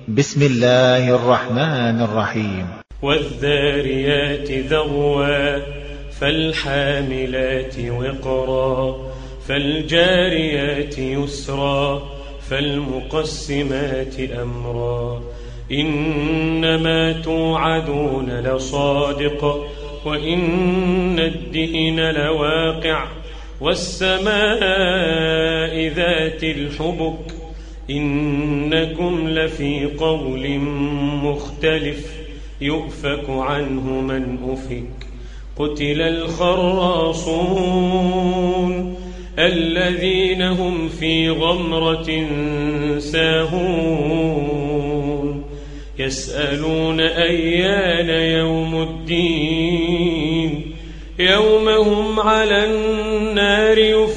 بسم الله الرحمن الرحيم. والذاريات ذروا فالحاملات وقرا فالجاريات يسرا فالمقسمات أمرا إنما توعدون لصادق وإن الدين لواقع والسماء ذات الحبك إنكم لفي قول مختلف يؤفك عنه من أفك قتل الخراصون الذين هم في غمرة ساهون يسألون أيان يوم الدين يوم هم على النار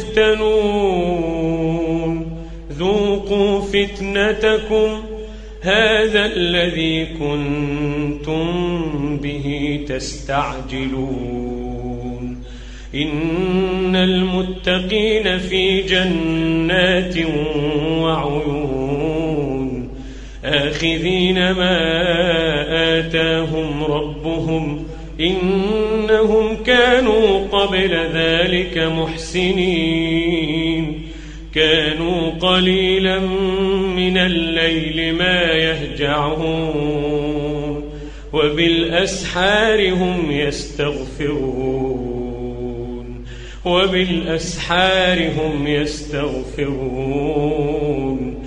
يفتنون ذوقوا فتنتكم هذا الذي كنتم به تستعجلون إن المتقين في جنات وعيون آخذين ما آتاهم ربهم إنهم كانوا قبل ذلك محسنين كانوا قليلا من الليل ما يهجعون وبالأسحار هم يستغفرون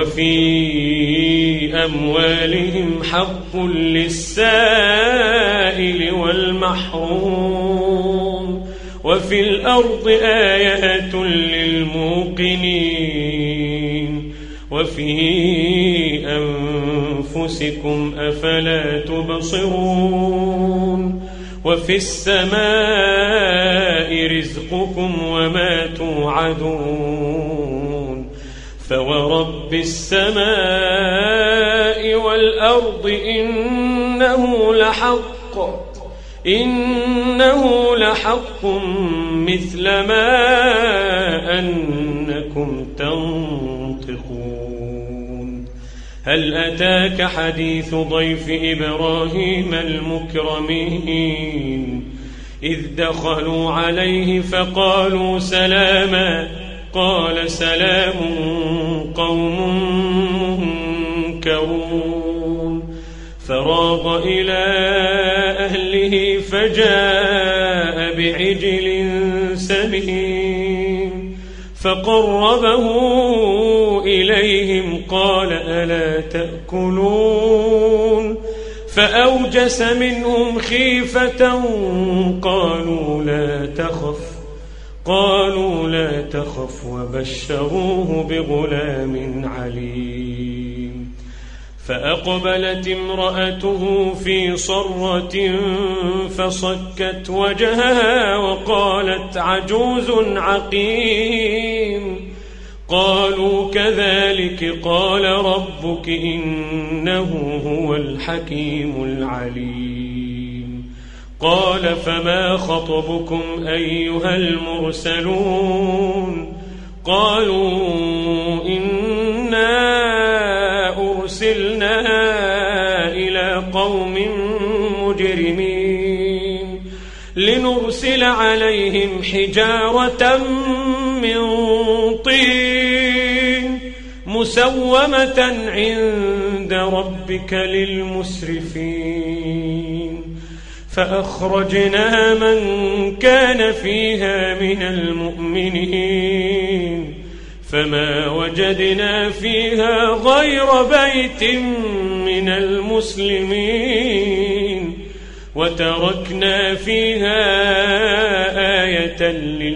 وفي أموالهم حق للسائل والمحروم وفي الأرض آيات للموقنين وفي أنفسكم أفلا تبصرون وفي السماء رزقكم وما توعدون فورب السماء والأرض إنه لحق مثل ما أنكم تنطقون هل أتاك حديث ضيف إبراهيم المكرمين إذ دخلوا عليه فقالوا سلاما قال سلام قوم منكرون فراغ إلى أهله فجاء بعجل سمين فقربه إليهم قال ألا تأكلون فأوجس منهم خيفة قالوا لا تخف وبشروه بغلام عليم فأقبلت امرأته في صرة فصكت وجهها وقالت عجوز عقيم قالوا كذلك قال ربك إنه هو الحكيم العليم قال فما خطبكم أيها المرسلون قالوا إنا أرسلنا إلى قوم مجرمين لنرسل عليهم حجارة من طين مسومة عند ربك للمسرفين فأخرجنا من كان فيها من المؤمنين فما وجدنا فيها غير بيت من المسلمين وتركنا فيها آية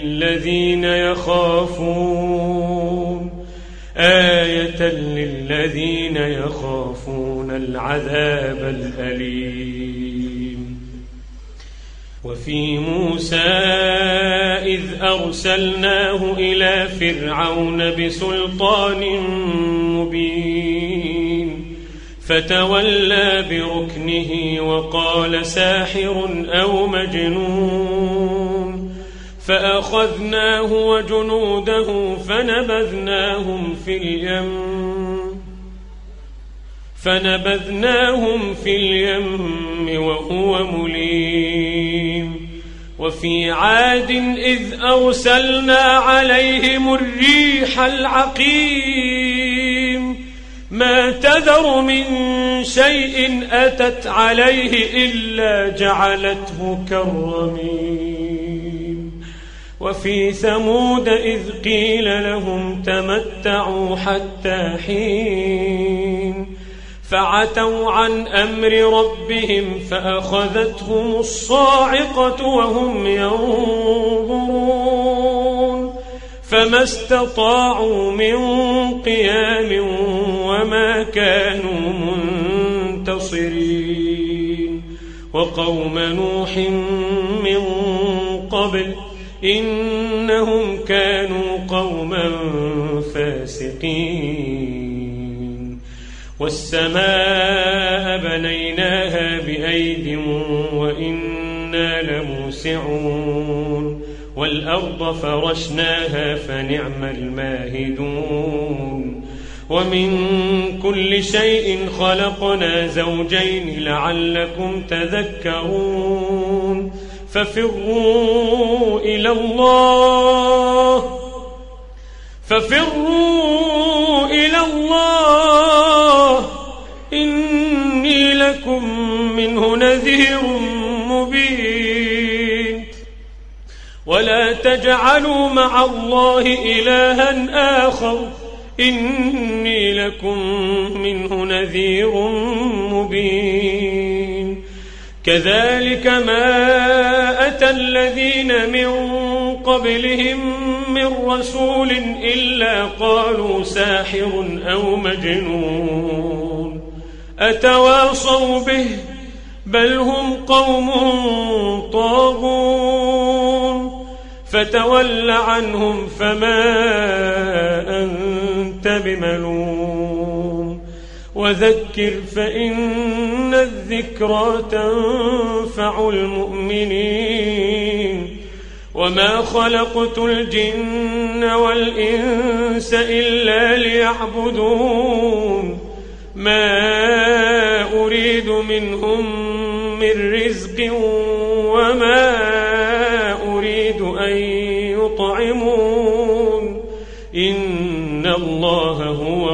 للذين يخافون العذاب الأليم وفي موسى إذ أرسلناه إلى فرعون بسلطان مبين فتولى بركنه وقال ساحر أو مجنون فأخذناه وجنوده فنبذناهم في اليم فنبذناهم في اليم وهو مليم وفي عاد إذ أرسلنا عليهم الريح العقيم ما تذر من شيء أتت عليه إلا جعلته كالرميم وفي ثمود إذ قيل لهم تمتعوا حتى حين فعتوا عن أمر ربهم فأخذتهم الصاعقة وهم ينظرون فما استطاعوا من قيام وما كانوا منتصرين وقوم نوح من قبل إنهم كانوا قوما فاسقين والسماء بنيناها بأيد وإنا لموسعون والأرض فرشناها فنعم الماهدون ومن كل شيء خلقنا زوجين لعلكم تذكرون ففروا إلى الله إني لكم منه نذير مبين ولا تجعلوا مع الله إلها آخر إني لكم منه نذير مبين كذلك ما أتى الذين من قبلهم من رسول إلا قالوا ساحر أو مجنون أتواصوا به بل هم قوم طاغون فتول عنهم فما أنت بملوم وذكر فإن الذكرى تنفع المؤمنين وما خلقت الجن والإنس إلا ليعبدون ما أريد منهم من رزق وما أريد أن يطعمون إن الله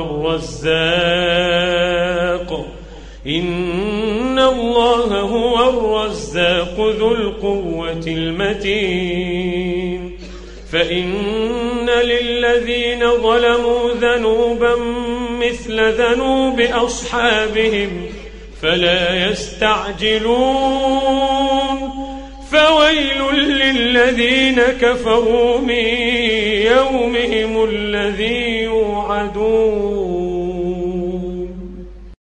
هو الرزاق ذو القوة المتين فإن للذين ظلموا ذنوبا مثل ذنوب أصحابهم فلا يستعجلون فويل للذين كفروا من يومهم الذي يوعدون